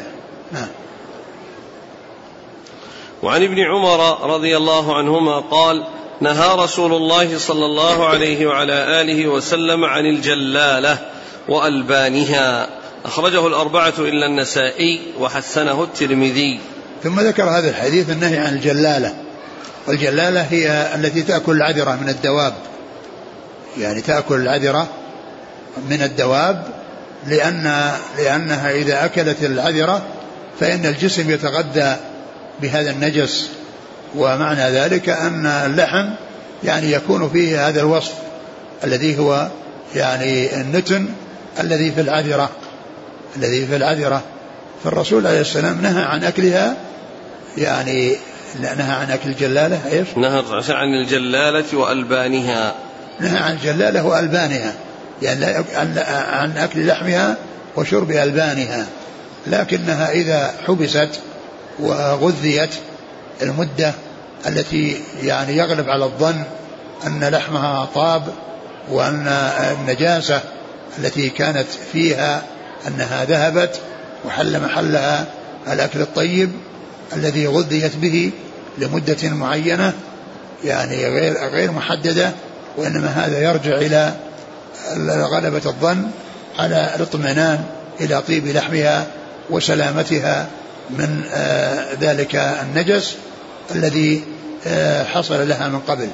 وعن ابن عمر رضي الله عنهما قال: نهى رسول الله صلى الله عليه وعلى آله وسلم عن الجلالة وألبانها. أخرجه الأربعة إلا النسائي وحسنه الترمذي. ثم ذكر هذا الحديث النهي عن الجلالة، والجلالة هي التي تأكل العذرة من الدواب، يعني تأكل العذرة من الدواب لأنها إذا أكلت العذرة فإن الجسم يتغذى بهذا النجس، ومعنى ذلك أن اللحم يعني يكون فيه هذا الوصف الذي هو يعني النتن الذي في العذرة. فالرسول عليه السلام نهى عن أكلها، يعني نهى عن أكل الجلالة. إيش؟ نهى عن الجلالة وألبانها. نهى عن الجلالة وألبانها، يعني عن أكل لحمها وشرب ألبانها، لكنها إذا حبست وغذيت المدة التي يعني يغلب على الظن أن لحمها طاب وأن النجاسة التي كانت فيها أنها ذهبت وحل محلها الأكل الطيب الذي غذيت به لمدة معينة يعني غير محددة، وإنما هذا يرجع إلى غلبة الظن على الاطمئنان إلى طيب لحمها وسلامتها من ذلك النجس الذي حصل لها من قبل.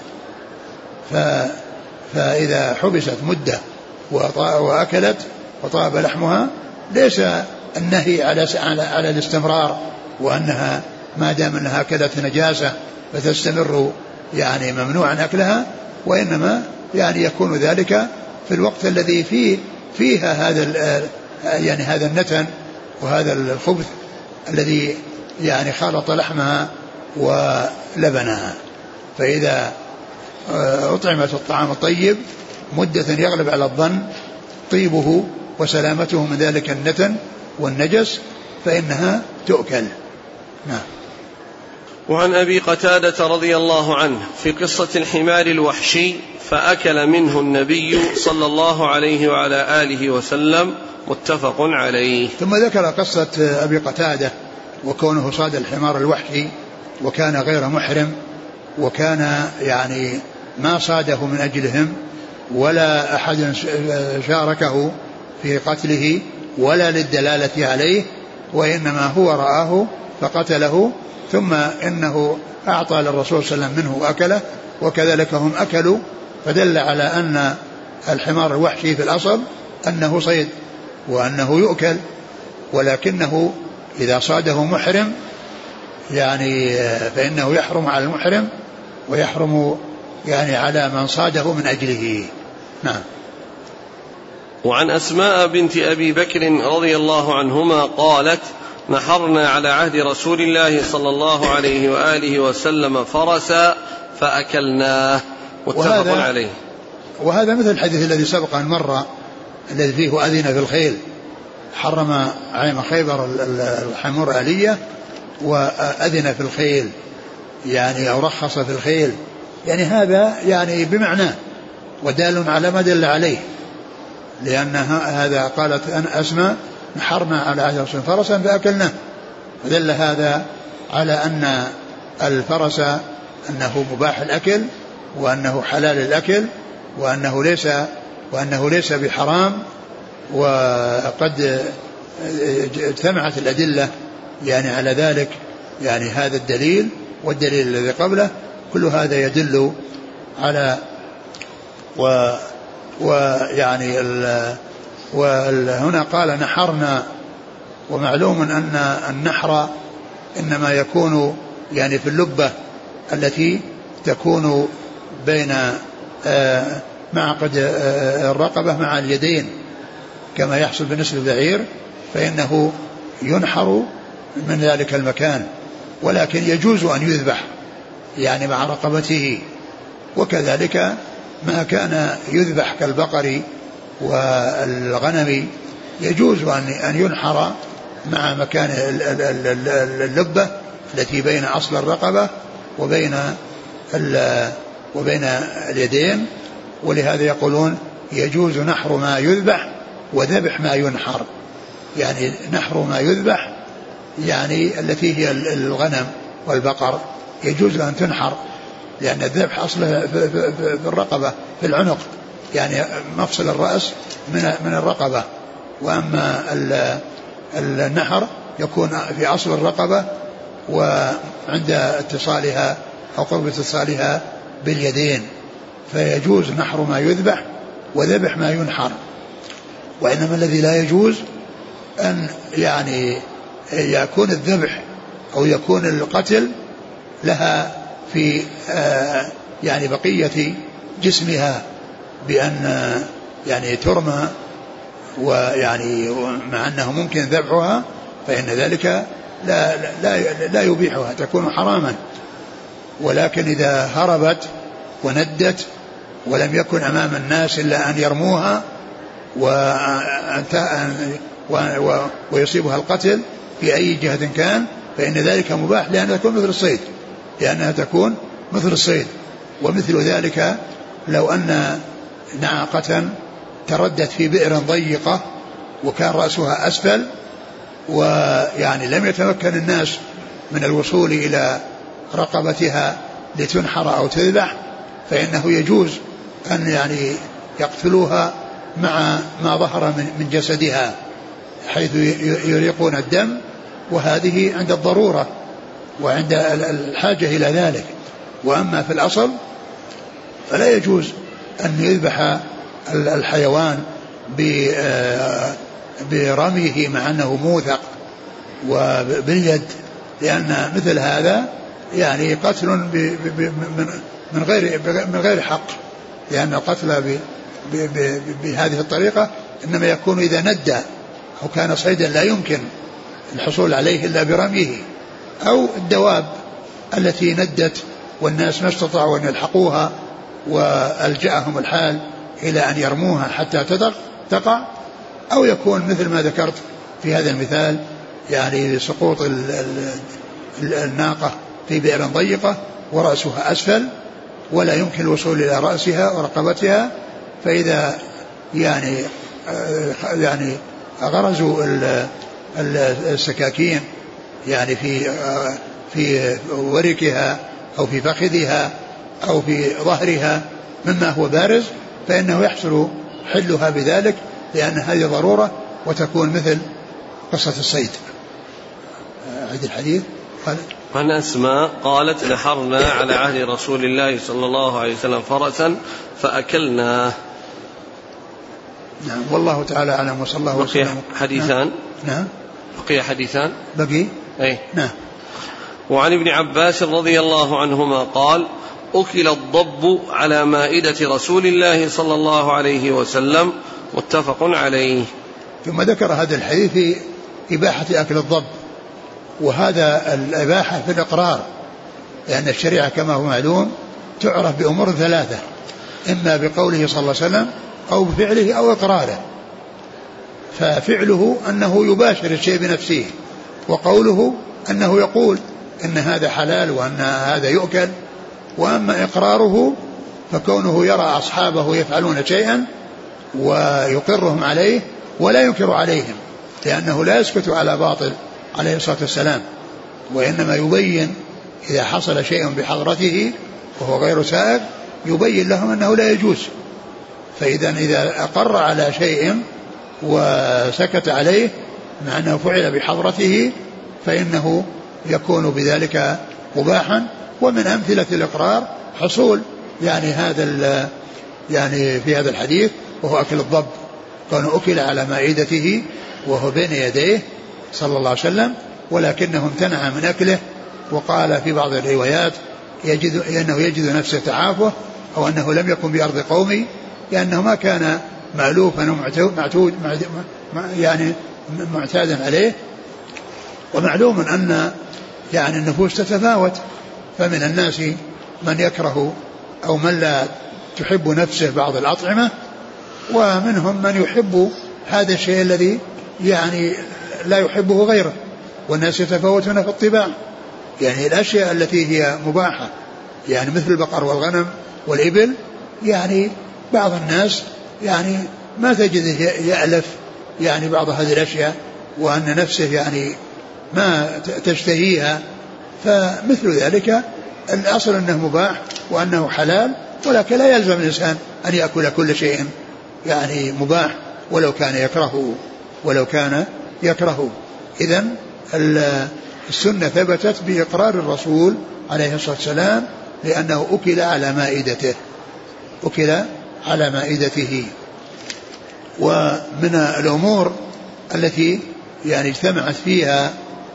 فإذا حبست مدة وأكلت وطاب لحمها ليس النهي على الاستمرار، وأنها ما دام أنها أكلت نجاسة فتستمر يعني ممنوعا أكلها، وإنما يعني يكون ذلك في الوقت الذي فيها هذا النتن وهذا الخبث الذي يعني خالط لحمها ولبنها. فإذا أطعمت الطعام الطيب مدة يغلب على الظن طيبه وسلامته من ذلك النتن والنجس فإنها تؤكل. نعم. وعن أبي قتادة رضي الله عنه في قصة الحمار الوحشي فأكل منه النبي صلى الله عليه وعلى آله وسلم، متفق عليه. ثم ذكر قصة أبي قتادة وكونه صاد الحمار الوحشي وكان غير محرم، وكان يعني ما صاده من أجلهم ولا أحد شاركه في قتله ولا للدلالة عليه، وإنما هو رآه فقتله، ثم إنه أعطى للرسول صلى الله عليه وسلم منه وأكله، وكذلك هم أكلوا، فدل على أن الحمار الوحشي في الأصل أنه صيد وأنه يؤكل، ولكنه إذا صاده محرم يعني فإنه يحرم على المحرم ويحرم يعني على من صاده من أجله. نعم. وعن أسماء بنت أبي بكر رضي الله عنهما قالت: نحرنا على عهد رسول الله صلى الله عليه وآله وسلم فرسا فأكلناه، متفق عليه. وهذا مثل الحديث الذي سبق أن مر الذي فيه أذن في الخيل، حرم عام خيبر الحمور آلية وأذن في الخيل يعني أو رخص في الخيل، يعني هذا يعني بمعناه ودال على ما دل عليه، لأن هذا قالت أن أسماء نحرنا على عهد الرسول فرسا فأكلناه، فدل هذا على أن الفرس أنه مباح الأكل وأنه حلال الأكل وأنه ليس بحرام. وقد اجتمعت الأدلة يعني على ذلك، يعني هذا الدليل والدليل الذي قبله كل هذا يدل على ويعني هنا قال نحرنا، ومعلوم أن النحر إنما يكون يعني في اللبة التي تكون بين معقد الرقبة مع اليدين كما يحصل بالنسبة للبعير، فإنه ينحر من ذلك المكان، ولكن يجوز أن يذبح يعني مع رقبته. وكذلك ما كان يذبح كالبقر والغنم يجوز أن ينحر مع مكان اللبة التي بين أصل الرقبة وبين اليدين. ولهذا يقولون يجوز نحر ما يذبح وذبح ما ينحر، يعني نحر ما يذبح يعني التي هي الغنم والبقر يجوز أن تنحر، لأن الذبح أصله في الرقبة في العنق، يعني مفصل الرأس من الرقبة، وأما النحر يكون في أصل الرقبة وعند اتصالها أو قرب اتصالها باليدين، فيجوز نحر ما يذبح وذبح ما ينحر. وإنما الذي لا يجوز أن يعني يكون الذبح أو يكون القتل لها في يعني بقية جسمها بأن يعني ترمى، ويعني مع أنه ممكن ذبحها فإن ذلك لا يبيحها، تكون حراما. ولكن إذا هربت وندت ولم يكن أمام الناس إلا أن يرموها ويصيبها القتل في أي جهة كان، فإن ذلك مباح لأنها تكون مثل الصيد. ومثل ذلك لو أن نعاقة تردت في بئر ضيقة وكان رأسها أسفل ويعني لم يتمكن الناس من الوصول إلى رقبتها لتنحر أو تذبح، فإنه يجوز أن يعني يقتلوها مع ما ظهر من جسدها حيث يريقون الدم، وهذه عند الضرورة وعند الحاجة إلى ذلك. وأما في الأصل فلا يجوز أن يذبح الحيوان برميه مع أنه موثق وباليد، لأن مثل هذا يعني قتل من غير حق، لأن القتل بهذه الطريقة إنما يكون إذا ندى أو كان صيدا لا يمكن الحصول عليه إلا برميه، أو الدواب التي ندت والناس ما استطاعوا أن يلحقوها وألجأهم الحال إلى أن يرموها حتى تقع، أو يكون مثل ما ذكرت في هذا المثال يعني سقوط الناقة في بئر ضيقة ورأسها أسفل ولا يمكن الوصول إلى رأسها ورقبتها، فإذا يعني غرزوا السكاكين يعني في وركها أو في فخذها أو في ظهرها مما هو بارز، فإنه يحصل حلها بذلك، لأن هذه ضرورة وتكون مثل قصة الصيد. عيد الحديث. عن أسماء قالت نحرنا على عهد رسول الله صلى الله عليه وسلم فرسا فأكلناه. نعم، والله تعالى أعلم. وصلى الله وسلم. بقي حديثان. نعم. بقي حديثان. بقي. أي. نعم. وعن ابن عباس رضي الله عنهما قال أكل الضب على مائدة رسول الله صلى الله عليه وسلم، متفق عليه. ثم ذكر هذا الحديث في إباحة أكل الضب، وهذا الإباحة في الإقرار، لأن الشريعة كما هو معلوم تعرف بأمور ثلاثة: إما بقوله صلى الله عليه وسلم أو بفعله أو إقراره. ففعله أنه يباشر الشيء بنفسه، وقوله أنه يقول إن هذا حلال وأن هذا يؤكل. وأما إقراره فكونه يرى أصحابه يفعلون شيئا ويقرهم عليه ولا ينكر عليهم، لأنه لا يسكت على باطل عليه الصلاة والسلام، وإنما يبين إذا حصل شيء بحضرته وهو غير سائغ يبين لهم أنه لا يجوز. إذا أقر على شيء وسكت عليه مع أنه فعل بحضرته فإنه يكون بذلك مباحا. ومن أمثلة الإقرار حصول يعني في هذا الحديث وهو أكل الضب، كان أكل على مائدته وهو بين يديه صلى الله عليه وسلم، ولكنه امتنع من أكله، وقال في بعض الروايات أنه يجد نفسه تعافه، أو أنه لم يكن بأرض قومي، لأنه ما كان مألوفا معتادا عليه. ومعلوم أن النفوس تتفاوت، فمن الناس من يكره أو من لا تحب نفسه بعض الأطعمة، ومنهم من يحب هذا الشيء الذي لا يحبه غيره. والناس يتفاوتون في الطباع، الأشياء التي هي مباحة مثل البقر والغنم والإبل، بعض الناس ما تجده يألف بعض هذه الأشياء، وأن نفسه ما تشتهيها. فمثل ذلك الأصل أنه مباح وأنه حلال، ولكن لا يلزم الإنسان أن يأكل كل شيء مباح ولو كان يكرهه. إذن السنة ثبتت بإقرار الرسول عليه الصلاة والسلام، لأنه أكل على مائدته. ومن الأمور التي اجتمعت فيها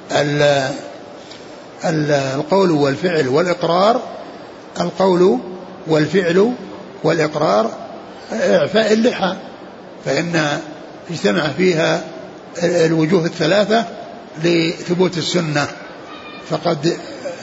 القول والفعل والإقرار، القول والفعل والإقرار إعفاء اللحى، فإن اجتمع فيها الوجوه الثلاثة لثبوت السنة. فقد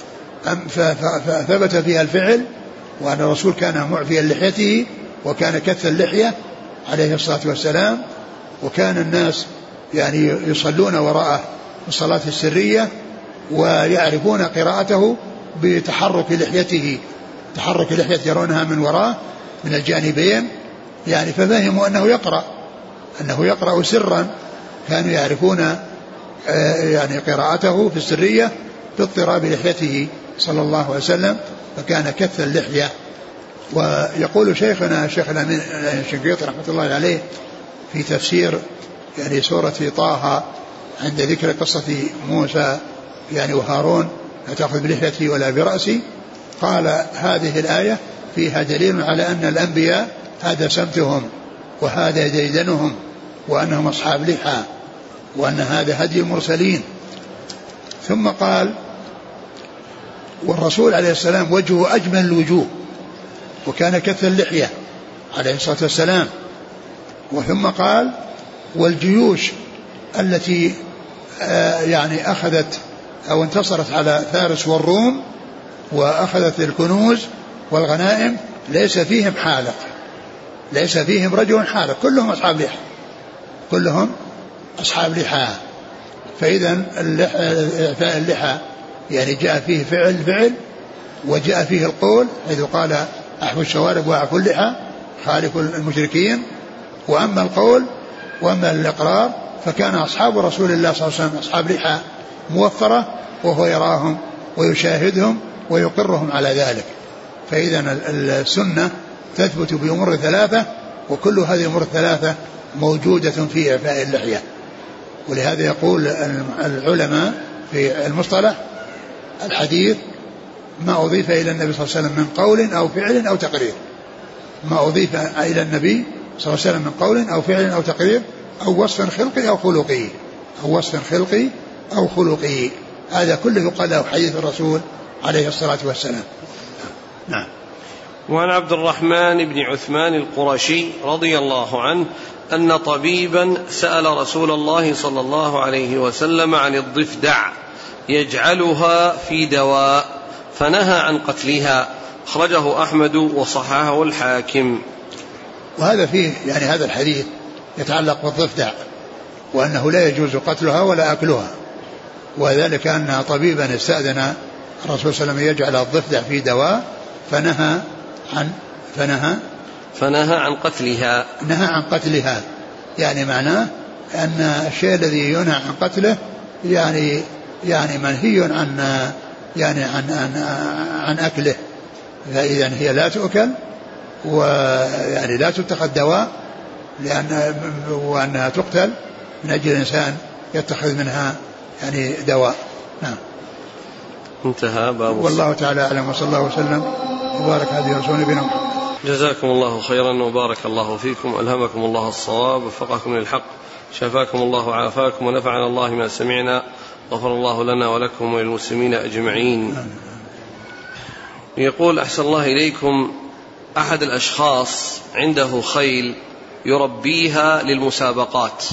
ثبت فيها الفعل، وأن الرسول كان معفيا لحيته وكان كث اللحية عليه الصلاة والسلام، وكان الناس يصلون وراءه في الصلاة السرية ويعرفون قراءته بتحرك لحيته، تحرك اللحية يرونها من وراء من الجانبين، ففهموا أنه يقرأ سرا، كانوا يعرفون قراءته في السرية باضطراب لحيته صلى الله عليه وسلم، فكان كث اللحية. ويقول شيخنا الشيخ الأمين الشنقيطي رحمة الله عليه في تفسير سورة طه عند ذكر قصة موسى وهارون لا تأخذ بلحيتي ولا برأسي، قال هذه الآية فيها دليل على أن الأنبياء هذا سمتهم وهذا ديدنهم، وأنهم أصحاب لحى، وأن هذا هدي المرسلين. ثم قال والرسول عليه السلام وجهه أجمل الوجوه، وكان كث اللحية عليه الصلاة والسلام. وثم قال والجيوش التي أخذت أو انتصرت على فارس والروم وأخذت الكنوز والغنائم ليس فيهم حالق، ليس فيهم رجل حالق، كلهم أصحاب لحى. فإذا إعفاء اللحى جاء فيه فعل وجاء فيه القول، حيث قال أحفوا الشوارب وأعفوا اللحى خالفوا المشركين. وأما القول وأما الإقرار فكان أصحاب رسول الله صلى الله عليه وسلم أصحاب لحى موفرة، وهو يراهم ويشاهدهم ويقرهم على ذلك. فإذا السنة تثبت بأمور ثلاثة، وكل هذه الأمور الثلاثة موجودة في إعفاء اللحية. ولهذا يقول العلماء في المصطلح الحديث ما أضيف إلى النبي صلى الله عليه وسلم من قول أو فعل أو تقرير، ما أضيف إلى النبي صلى الله عليه وسلم من قول أو فعل أو تقرير أو وصف خلقي أو خلقي، أو وصف خلقي أو خلقي، هذا كله يقال له حديث الرسول عليه الصلاة والسلام. نعم. وعن عبد الرحمن بن عثمان القرشي رضي الله عنه أن طبيبا سأل رسول الله صلى الله عليه وسلم عن الضفدع يجعلها في دواء فنهى عن قتلها، أخرجه أحمد وصححه الحاكم. وهذا فيه هذا الحديث يتعلق بالضفدع، وأنه لا يجوز قتلها ولا أكلها. وذلك أن طبيبا استأذن الرسول صلى الله عليه وسلم يجعل الضفدع في دواء فنهى عن قتلها. يعني معناه أن الشيء الذي ينهى عن قتله يعني منهي عن أكله. فإذا هي لا تؤكل ويعني لا تتخذ دواء وأنها تقتل من أجل الإنسان يتخذ منها يعني دواء. نعم. انتهى باب. والله تعالى أعلم، وصلى الله وسلم وبارك على رسول نبينا محمد. جزاكم الله خيرا وبارك الله فيكم، ألهمكم الله الصواب وفقكم للحق، شفاكم الله وعافاكم ونفعنا الله ما سمعنا، غفر الله لنا ولكم وللمسلمين أجمعين. يقول أحسن الله إليكم، أحد الأشخاص عنده خيل يربيها للمسابقات،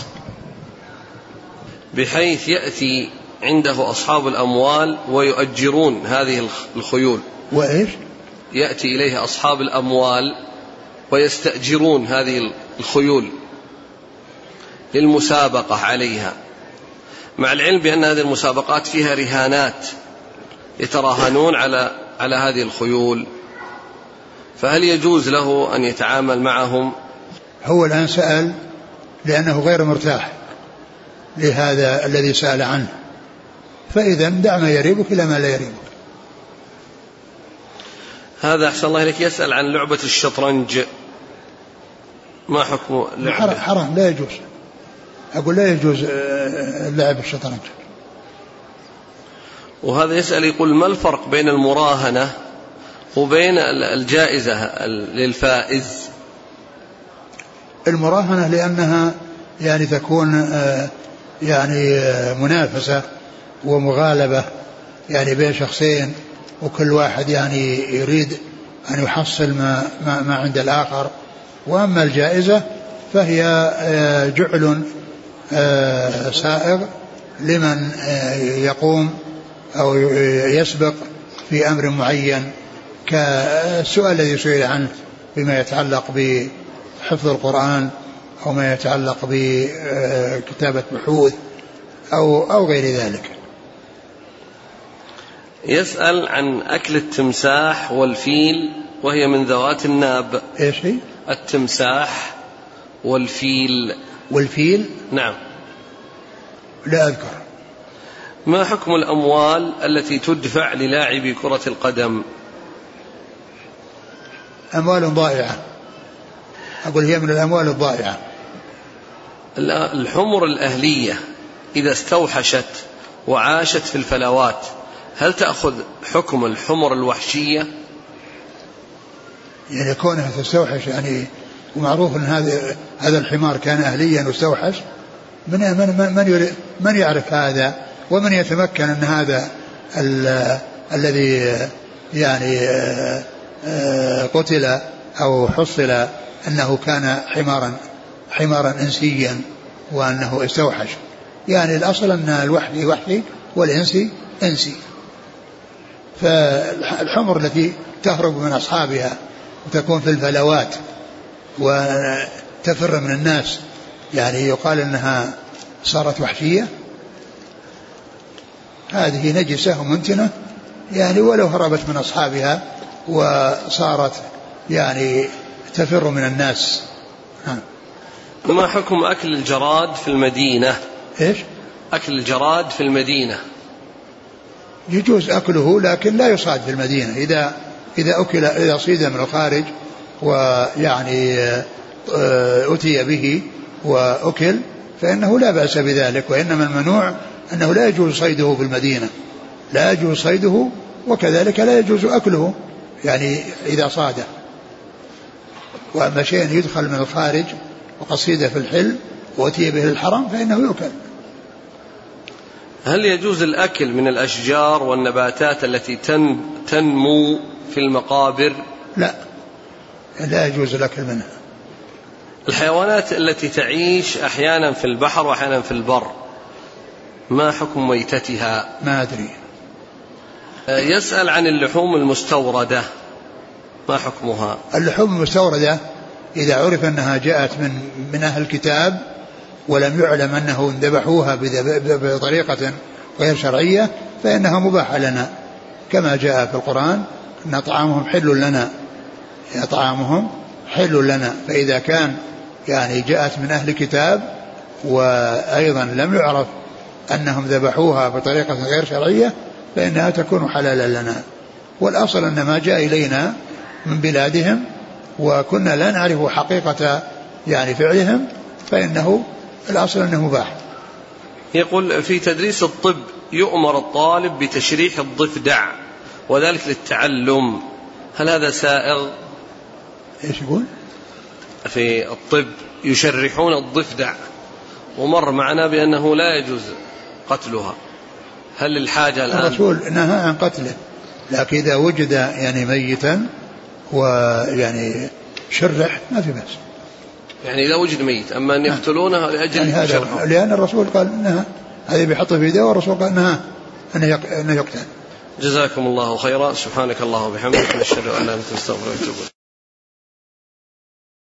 بحيث يأتي عنده أصحاب الأموال ويؤجرون هذه الخيول. وإيش؟ يأتي إليه أصحاب الأموال ويستأجرون هذه الخيول للمسابقة عليها، مع العلم بأن هذه المسابقات فيها رهانات يتراهنون على هذه الخيول، فهل يجوز له أن يتعامل معهم؟ هو الآن سأل لأنه غير مرتاح لهذا الذي سأل عنه، فإذا دع ما يريبك إلى ما لا يريبك. هذا أحسن الله إليك يسأل عن لعبة الشطرنج، ما حكم لعبة؟ حرام، لا يجوز. أقول لا يجوز لعب الشطرنج. وهذا يسأل يقول ما الفرق بين المراهنة وبين الجائزة للفائز؟ المراهنة لأنها يعني تكون يعني منافسة ومغالبة يعني بين شخصين، وكل واحد يعني يريد أن يحصل ما عند الآخر. وأما الجائزة فهي جعل سائغ لمن يقوم أو يسبق في أمر معين، كالسؤال الذي سئل عنه بما يتعلق بحفظ القرآن أو ما يتعلق بكتابة بحوث أو غير ذلك. يسأل عن أكل التمساح والفيل وهي من ذوات الناب. إيش هي؟ التمساح والفيل؟ نعم. لا أذكر. ما حكم الأموال التي تدفع للاعبي كرة القدم؟ أموال ضائعة، أقول هي من الأموال الضائعة. الحمر الأهلية إذا استوحشت وعاشت في الفلوات هل تأخذ حكم الحمر الوحشية؟ يعني كونها تستوحش، يعني ومعروف أن هذا الحمار كان أهليا واستوحش، من يعرف هذا ومن يتمكن أن هذا الذي يعني قتل أو حصل أنه كان حمارا إنسيا وأنه استوحش. يعني الأصل أن الوحشي وحشي والإنسي إنسي. فالحمر التي تهرب من أصحابها وتكون في الفلوات وتفر من الناس، يعني يقال أنها صارت وحشية، هذه نجسة ومنتنة، يعني ولو هربت من أصحابها وصارت يعني تفر من الناس. ما حكم أكل الجراد في المدينة؟ إيش؟ أكل الجراد في المدينة يجوز أكله لكن لا يصاد في المدينة. إذا صيد من الخارج ويعني أتي به وأكل فإنه لا بأس بذلك، وإنما الممنوع أنه لا يجوز صيده في المدينة، لا يجوز صيده وكذلك لا يجوز أكله يعني إذا صاده. وأما شيء يدخل من الخارج وقصيده في الحل وأتي به الحرم فإنه يؤكل. هل يجوز الأكل من الأشجار والنباتات التي تنمو في المقابر؟ لا يجوز الأكل منها. الحيوانات التي تعيش أحيانا في البحر وأحيانا في البر ما حكم ميتتها؟ ما أدري. يسأل عن اللحوم المستوردة ما حكمها؟ اللحوم المستوردة إذا عرف أنها جاءت من أهل الكتاب ولم يعلم أنه ذبحوها بطريقة غير شرعية فإنها مباحة لنا، كما جاء في القرآن أن طعامهم حل لنا، طعامهم حل لنا. فإذا كان يعني جاءت من أهل كتاب وأيضا لم يعرف أنهم ذبحوها بطريقة غير شرعية فإنها تكون حلالا لنا. والأصل أن ما جاء إلينا من بلادهم وكنا لا نعرف حقيقة يعني فعلهم فإنه الأصل أنه مباح. يقول في تدريس الطب يؤمر الطالب بتشريح الضفدع وذلك للتعلم، هل هذا سائغ؟ إيش يقول؟ في الطب يشرحون الضفدع ومر معنا بأنه لا يجوز قتلها، هل الحاجة الآن؟ الرسول نهى عن قتله، لكن إذا وجد يعني ميتا ويعني شرح ما في بأس. يعني إذا وجد ميت، أما أن يقتلونه لأجل يعني شرحه، لأن الرسول قال نهى، هذا بيحطه في يده والرسول قال نهى أنه يقتل. جزاكم الله خيرا. سبحانك الله وبحمدك، نشهد أن لا إله إلا أنت، نستغفرك ونتوب إليك.